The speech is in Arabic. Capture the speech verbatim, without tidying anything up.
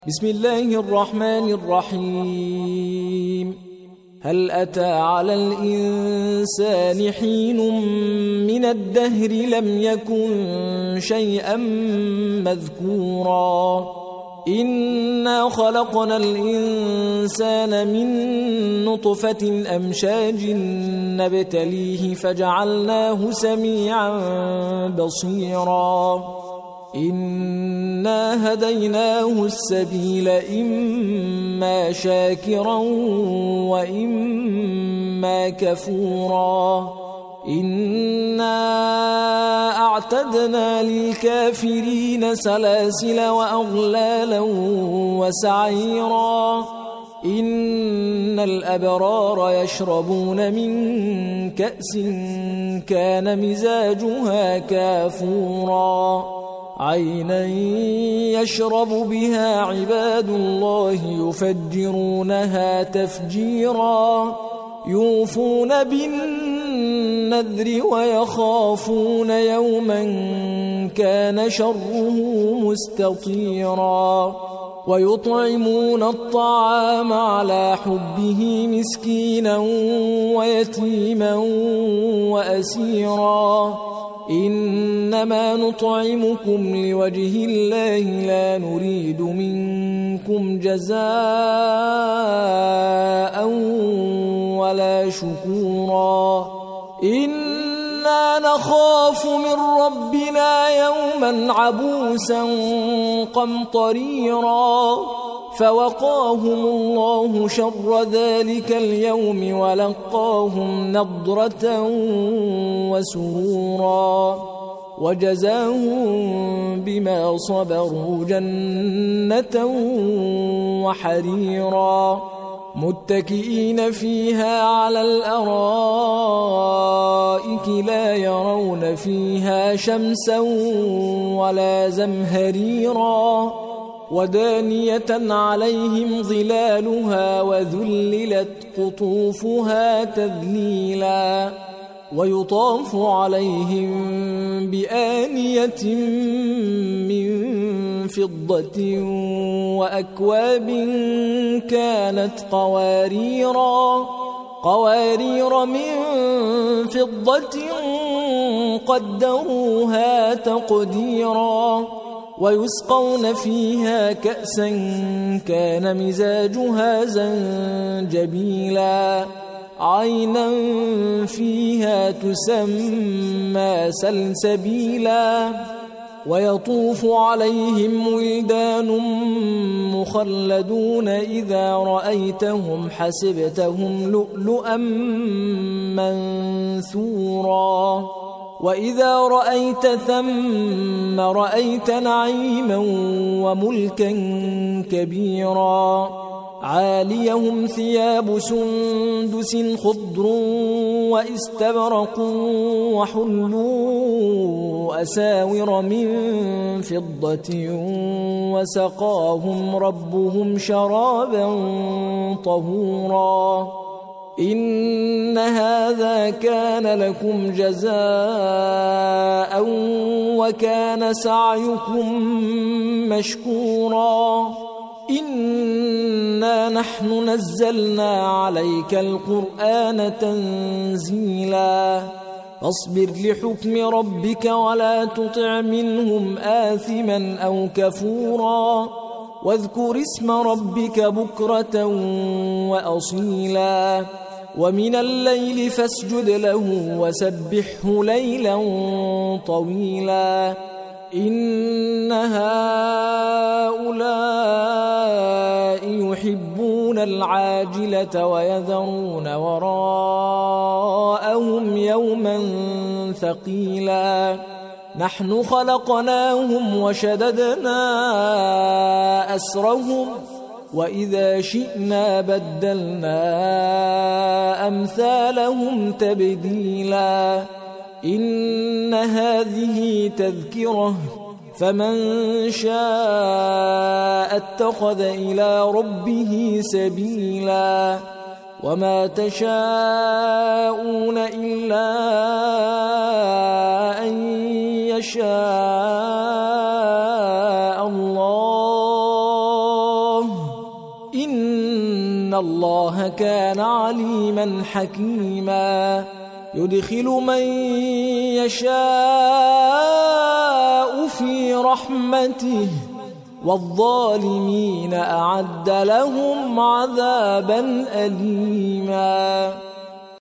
بسم الله الرحمن الرحيم. هل أتى على الإنسان حين من الدهر لم يكن شيئا مذكورا إنا خلقنا الإنسان من نطفة أمشاج نبتليه فجعلناه سميعا بصيرا إنا هديناه السبيل إما شاكرا وإما كفورا إنا أعتدنا للكافرين سلاسل وأغلالا وسعيرا إن الأبرار يشربون من كأس كان مزاجها كافورا عينا يشرب بها عباد الله يفجرونها تفجيرا يوفون بالنذر ويخافون يوما كان شره مستطيرا ويطعمون الطعام على حبه مسكينا ويتيما وأسيرا إنما نطعمكم لوجه الله لا نريد منكم جزاء ولا شكورا إنا نخاف من ربنا يوما عبوسا قمطريرا فوقاهم الله شر ذلك اليوم ولقاهم نضرة وسرورا وجزاهم بما صبروا جنة وحريرا متكئين فيها على الأرائك لا يرون فيها شمسا ولا زمهريرا ودانية عليهم ظلالها وذللت قطوفها تذليلا ويطاف عليهم بآنية من فضة وأكواب كانت قواريرا قوارير من فضة قدروها تقديرا ويسقون فيها كأسا كان مزاجها زنجبيلا عينا فيها تسمى سلسبيلا ويطوف عليهم ولدان مخلدون إذا رأيتهم حسبتهم لؤلؤا منثورا وإذا رأيت ثم رأيت نعيما وملكا كبيرا عاليهم ثياب سندس خضر واستبرق وحلوا أساور من فضة وسقاهم ربهم شرابا طهورا إن هذا كان لكم جزاء وكان سعيكم مشكورا إنا نحن نزلنا عليك القرآن تنزيلا فاصبر لحكم ربك ولا تطع منهم آثما أو كفورا واذكر اسم ربك بكرة وأصيلا ومن الليل فاسجد له وسبحه ليلا طويلا إن هؤلاء يحبون العاجلة ويذرون وراءهم يوما ثقيلا نحن خلقناهم وشددنا أسرهم وإذا شئنا بدلنا أمثالهم تبديلا إن هذه تذكرة فمن شاء اتخذ إلى ربه سبيلا وما تشاءون إلا أن يشاء الله إن الله كان عليما حكيما يدخل من يشاء في رحمته والظالمين أعد لهم عذابا أليما.